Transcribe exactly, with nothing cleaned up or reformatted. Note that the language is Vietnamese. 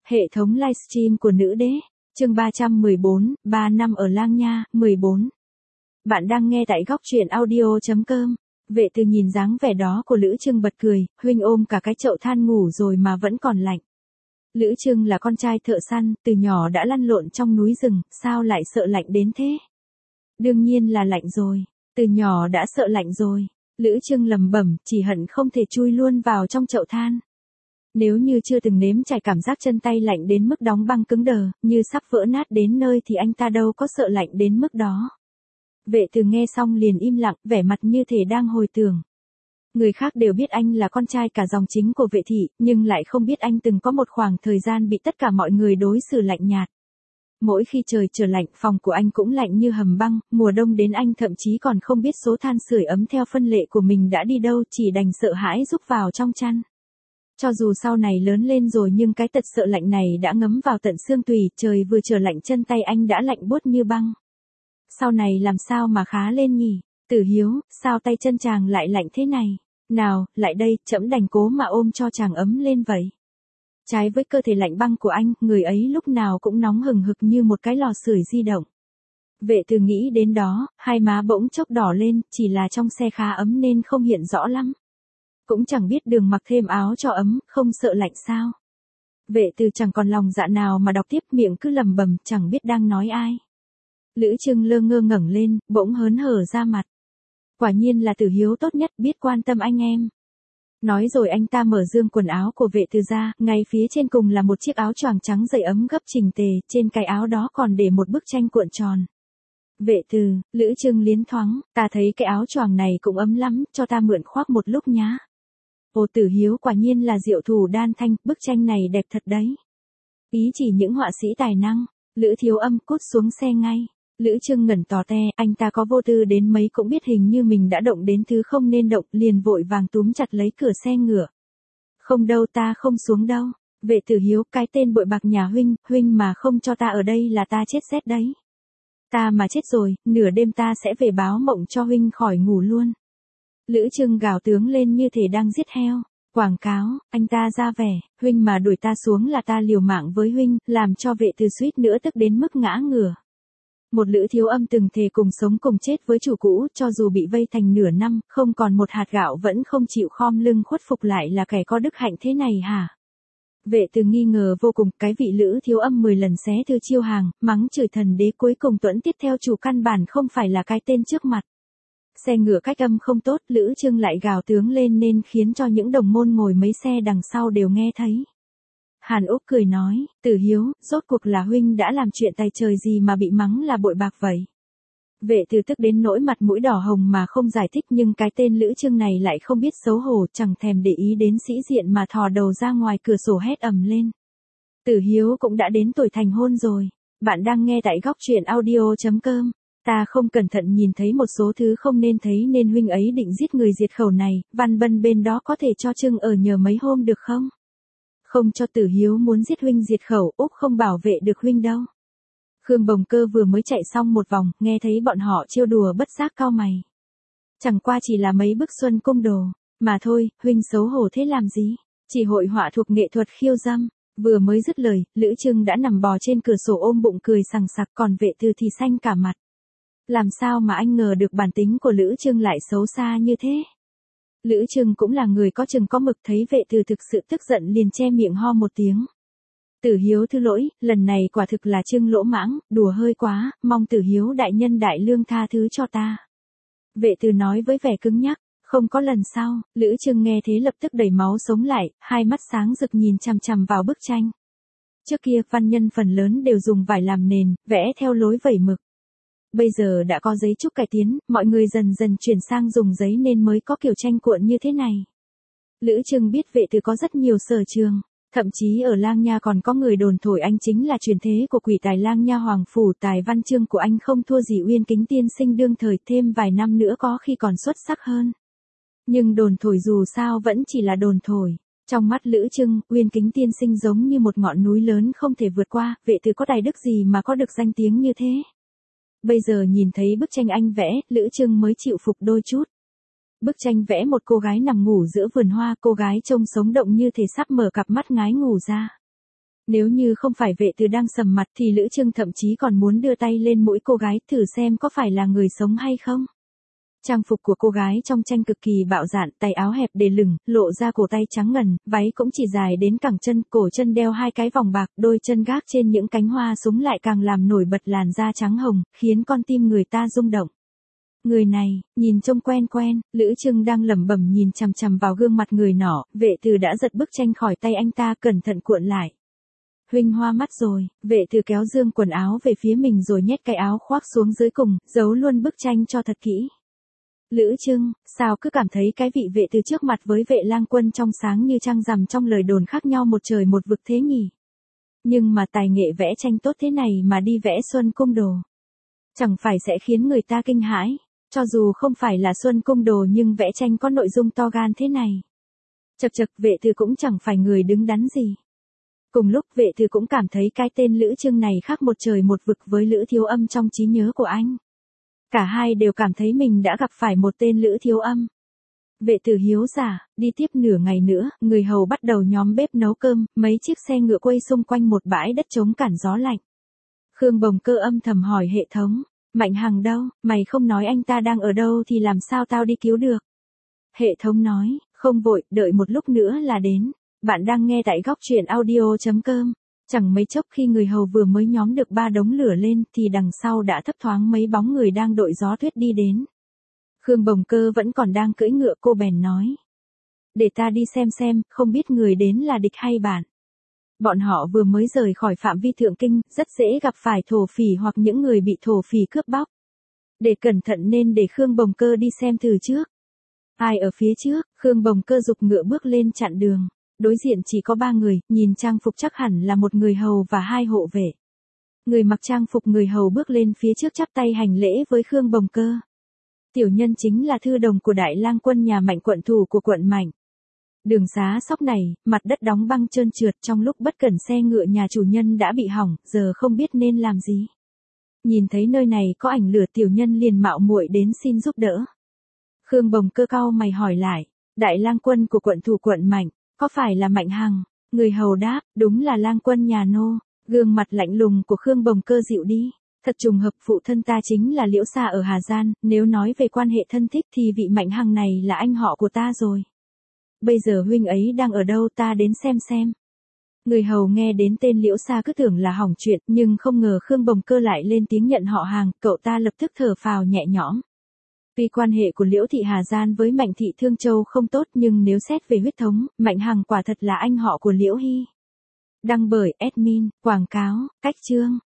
Hệ thống livestream của nữ đế, chương ba trăm mười bốn, ba năm ở Lang Nha, mười bốn. Bạn đang nghe tại góc truyện audio chấm com. Vệ Từ nhìn dáng vẻ đó của Lữ Trưng bật cười, huynh ôm cả cái chậu than ngủ rồi mà vẫn còn lạnh. Lữ Trưng là con trai thợ săn, từ nhỏ đã lăn lộn trong núi rừng, sao lại sợ lạnh đến thế? Đương nhiên là lạnh rồi, từ nhỏ đã sợ lạnh rồi. Lữ Trưng lẩm bẩm, chỉ hận không thể chui luôn vào trong chậu than. Nếu như chưa từng nếm trải cảm giác chân tay lạnh đến mức đóng băng cứng đờ, như sắp vỡ nát đến nơi thì anh ta đâu có sợ lạnh đến mức đó. Vệ Từ nghe xong liền im lặng, vẻ mặt như thể đang hồi tưởng. Người khác đều biết anh là con trai cả dòng chính của Vệ thị, nhưng lại không biết anh từng có một khoảng thời gian bị tất cả mọi người đối xử lạnh nhạt. Mỗi khi trời trở lạnh, phòng của anh cũng lạnh như hầm băng, mùa đông đến anh thậm chí còn không biết số than sưởi ấm theo phân lệ của mình đã đi đâu, chỉ đành sợ hãi rúc vào trong chăn. Cho dù sau này lớn lên rồi nhưng cái tật sợ lạnh này đã ngấm vào tận xương tủy, trời vừa trở lạnh chân tay anh đã lạnh buốt như băng. Sau này làm sao mà khá lên nhỉ? Tử Hiếu, sao tay chân chàng lại lạnh thế này? Nào, lại đây, trẫm đành cố mà ôm cho chàng ấm lên vậy. Trái với cơ thể lạnh băng của anh, người ấy lúc nào cũng nóng hừng hực như một cái lò sưởi di động. Vệ Từ nghĩ đến đó, hai má bỗng chốc đỏ lên, chỉ là trong xe khá ấm nên không hiện rõ lắm. Cũng chẳng biết đường mặc thêm áo cho ấm, không sợ lạnh sao. Vệ Từ chẳng còn lòng dạ nào mà đọc tiếp, miệng cứ lầm bầm, chẳng biết đang nói ai. Lữ Trưng lơ ngơ ngẩng lên, bỗng hớn hở ra mặt. Quả nhiên là Tử Hiếu tốt nhất, biết quan tâm anh em. Nói rồi anh ta mở dương quần áo của Vệ Từ ra, ngay phía trên cùng là một chiếc áo choàng trắng dày ấm gấp chỉnh tề, trên cái áo đó còn để một bức tranh cuộn tròn. Vệ Từ, Lữ Trưng liến thoáng, ta thấy cái áo choàng này cũng ấm lắm, cho ta mượn khoác một lúc nhá. Ồ, Tử Hiếu quả nhiên là diệu thủ đan thanh, bức tranh này đẹp thật đấy. Ý chỉ những họa sĩ tài năng. Lữ Thiếu Âm cút xuống xe ngay. Lữ Trưng ngẩn tò te, anh ta có vô tư đến mấy cũng biết hình như mình đã động đến thứ không nên động, liền vội vàng túm chặt lấy cửa xe ngựa. Không đâu, ta không xuống đâu. Vệ Tử Hiếu, cái tên bội bạc nhà huynh, huynh mà không cho ta ở đây là ta chết rét đấy. Ta mà chết rồi, nửa đêm ta sẽ về báo mộng cho huynh khỏi ngủ luôn. Lữ Trưng gào tướng lên như thể đang giết heo. Quảng cáo, anh ta ra vẻ, huynh mà đuổi ta xuống là ta liều mạng với huynh, làm cho Vệ Từ suýt nữa tức đến mức ngã ngửa. Một Lữ Thiếu Âm từng thề cùng sống cùng chết với chủ cũ, cho dù bị vây thành nửa năm, không còn một hạt gạo vẫn không chịu khom lưng khuất phục lại là kẻ có đức hạnh thế này hả? Vệ Từ nghi ngờ vô cùng, cái vị Lữ Thiếu Âm mười lần xé thư chiêu hàng, mắng chửi thần đế cuối cùng tuẫn tiết theo chủ căn bản không phải là cái tên trước mặt. Xe ngựa cách âm không tốt, Lữ Trưng lại gào tướng lên nên khiến cho những đồng môn ngồi mấy xe đằng sau đều nghe thấy. Hàn Úc cười nói, Tử Hiếu, rốt cuộc là huynh đã làm chuyện tài trời gì mà bị mắng là bội bạc vậy? Vệ Từ tức đến nỗi mặt mũi đỏ hồng mà không giải thích, nhưng cái tên Lữ Trưng này lại không biết xấu hổ, chẳng thèm để ý đến sĩ diện mà thò đầu ra ngoài cửa sổ hét ầm lên. Tử Hiếu cũng đã đến tuổi thành hôn rồi. Bạn đang nghe tại góc truyện audio chấm com. Ta không cẩn thận nhìn thấy một số thứ không nên thấy nên huynh ấy định giết người diệt khẩu này, Văn Bân bên đó có thể cho Trưng ở nhờ mấy hôm được không? Không cho Tử Hiếu muốn giết huynh diệt khẩu, Úc không bảo vệ được huynh đâu. Khương Bồng Cơ vừa mới chạy xong một vòng, nghe thấy bọn họ trêu đùa bất giác cau mày. Chẳng qua chỉ là mấy bức xuân cung đồ, mà thôi, huynh xấu hổ thế làm gì? Chỉ hội họa thuộc nghệ thuật khiêu dâm. Vừa mới dứt lời, Lữ Trưng đã nằm bò trên cửa sổ ôm bụng cười sằng sặc, còn Vệ Từ thì xanh cả mặt. Làm sao mà anh ngờ được bản tính của Lữ Trưng lại xấu xa như thế? Lữ Trưng cũng là người có chừng có mực, thấy Vệ Từ thực sự tức giận liền che miệng ho một tiếng. Tử Hiếu thứ lỗi, lần này quả thực là Trưng lỗ mãng, đùa hơi quá, mong Tử Hiếu đại nhân đại lương tha thứ cho ta. Vệ Từ nói với vẻ cứng nhắc, không có lần sau. Lữ Trưng nghe thế lập tức đẩy máu sống lại, hai mắt sáng rực nhìn chằm chằm vào bức tranh. Trước kia văn nhân phần lớn đều dùng vải làm nền, vẽ theo lối vẩy mực. Bây giờ đã có giấy trúc cải tiến, mọi người dần dần chuyển sang dùng giấy nên mới có kiểu tranh cuộn như thế này. Lữ Trưng biết Vệ Từ có rất nhiều sở trường, thậm chí ở Lang Nha còn có người đồn thổi anh chính là truyền thế của quỷ tài Lang Nha Hoàng Phủ, tài văn chương của anh không thua gì Uyên Kính tiên sinh đương thời, thêm vài năm nữa có khi còn xuất sắc hơn. Nhưng đồn thổi dù sao vẫn chỉ là đồn thổi. Trong mắt Lữ Trưng, Uyên Kính tiên sinh giống như một ngọn núi lớn không thể vượt qua, Vệ Từ có tài đức gì mà có được danh tiếng như thế? Bây giờ nhìn thấy bức tranh anh vẽ, Lữ Trưng mới chịu phục đôi chút. Bức tranh vẽ một cô gái nằm ngủ giữa vườn hoa, cô gái trông sống động như thể sắp mở cặp mắt ngái ngủ ra. Nếu như không phải Vệ Từ đang sầm mặt thì Lữ Trưng thậm chí còn muốn đưa tay lên mũi cô gái thử xem có phải là người sống hay không. Trang phục của cô gái trong tranh cực kỳ bạo dạn, tay áo hẹp để lửng, lộ ra cổ tay trắng ngần, váy cũng chỉ dài đến cẳng chân, cổ chân đeo hai cái vòng bạc, đôi chân gác trên những cánh hoa súng lại càng làm nổi bật làn da trắng hồng, khiến con tim người ta rung động. Người này, nhìn trông quen quen, Lữ Trưng đang lẩm bẩm nhìn chằm chằm vào gương mặt người nọ, Vệ Từ đã giật bức tranh khỏi tay anh ta cẩn thận cuộn lại. Huynh hoa mắt rồi, Vệ Từ kéo dương quần áo về phía mình rồi nhét cái áo khoác xuống dưới cùng, giấu luôn bức tranh cho thật kỹ. Lữ Trưng, sao cứ cảm thấy cái vị Vệ Từ trước mặt với Vệ Lang Quân trong sáng như trăng rằm trong lời đồn khác nhau một trời một vực thế nhỉ? Nhưng mà tài nghệ vẽ tranh tốt thế này mà đi vẽ Xuân Cung Đồ. Chẳng phải sẽ khiến người ta kinh hãi, cho dù không phải là Xuân Cung Đồ nhưng vẽ tranh có nội dung to gan thế này. Chật chật, Vệ Từ cũng chẳng phải người đứng đắn gì. Cùng lúc Vệ Từ cũng cảm thấy cái tên Lữ Trưng này khác một trời một vực với Lữ Thiếu Âm trong trí nhớ của anh. Cả hai đều cảm thấy mình đã gặp phải một tên Lữ Thiếu Âm. Vệ Từ hiếu giả, đi tiếp nửa ngày nữa, người hầu bắt đầu nhóm bếp nấu cơm, mấy chiếc xe ngựa quay xung quanh một bãi đất trống cản gió lạnh. Khương Bồng Cơ âm thầm hỏi hệ thống, Mạnh Hằng đâu, mày không nói anh ta đang ở đâu thì làm sao tao đi cứu được. Hệ thống nói, không vội, đợi một lúc nữa là đến. Bạn đang nghe tại góc truyện audio chấm com. Chẳng mấy chốc khi người hầu vừa mới nhóm được ba đống lửa lên thì đằng sau đã thấp thoáng mấy bóng người đang đội gió tuyết đi đến. Khương Bồng Cơ vẫn còn đang cưỡi ngựa, cô bèn nói. Để ta đi xem xem, không biết người đến là địch hay bạn. Bọn họ vừa mới rời khỏi phạm vi thượng kinh, rất dễ gặp phải thổ phỉ hoặc những người bị thổ phỉ cướp bóc. Để cẩn thận nên để Khương Bồng Cơ đi xem từ trước. Ai ở phía trước, Khương Bồng Cơ giục ngựa bước lên chặn đường. Đối diện chỉ có ba người, nhìn trang phục chắc hẳn là một người hầu và hai hộ vệ. Người mặc trang phục người hầu bước lên phía trước chắp tay hành lễ với Khương Bồng Cơ. Tiểu nhân chính là thư đồng của Đại Lang Quân nhà Mạnh, quận thủ của quận Mạnh. Đường xá sóc này, mặt đất đóng băng trơn trượt, trong lúc bất cẩn xe ngựa nhà chủ nhân đã bị hỏng, giờ không biết nên làm gì. Nhìn thấy nơi này có ảnh lửa, tiểu nhân liền mạo muội đến xin giúp đỡ. Khương Bồng Cơ cau mày hỏi lại, Đại Lang Quân của quận thủ quận Mạnh, có phải là Mạnh Hằng? Người hầu đáp, đúng là Lang Quân nhà nô. Gương mặt lạnh lùng của Khương Bồng Cơ dịu đi. Thật trùng hợp, phụ thân ta chính là Liễu Sa ở Hà Giang, nếu nói về quan hệ thân thích thì vị Mạnh Hằng này là anh họ của ta rồi. Bây giờ huynh ấy đang ở đâu, ta đến xem xem. Người hầu nghe đến tên Liễu Sa cứ tưởng là hỏng chuyện, nhưng không ngờ Khương Bồng Cơ lại lên tiếng nhận họ hàng, cậu ta lập tức thở phào nhẹ nhõm. Tuy quan hệ của Liễu thị Hà Giang với Mạnh thị Thương Châu không tốt, nhưng nếu xét về huyết thống, Mạnh Hằng quả thật là anh họ của Liễu Hy. Đăng bởi admin, quảng cáo, cách chương.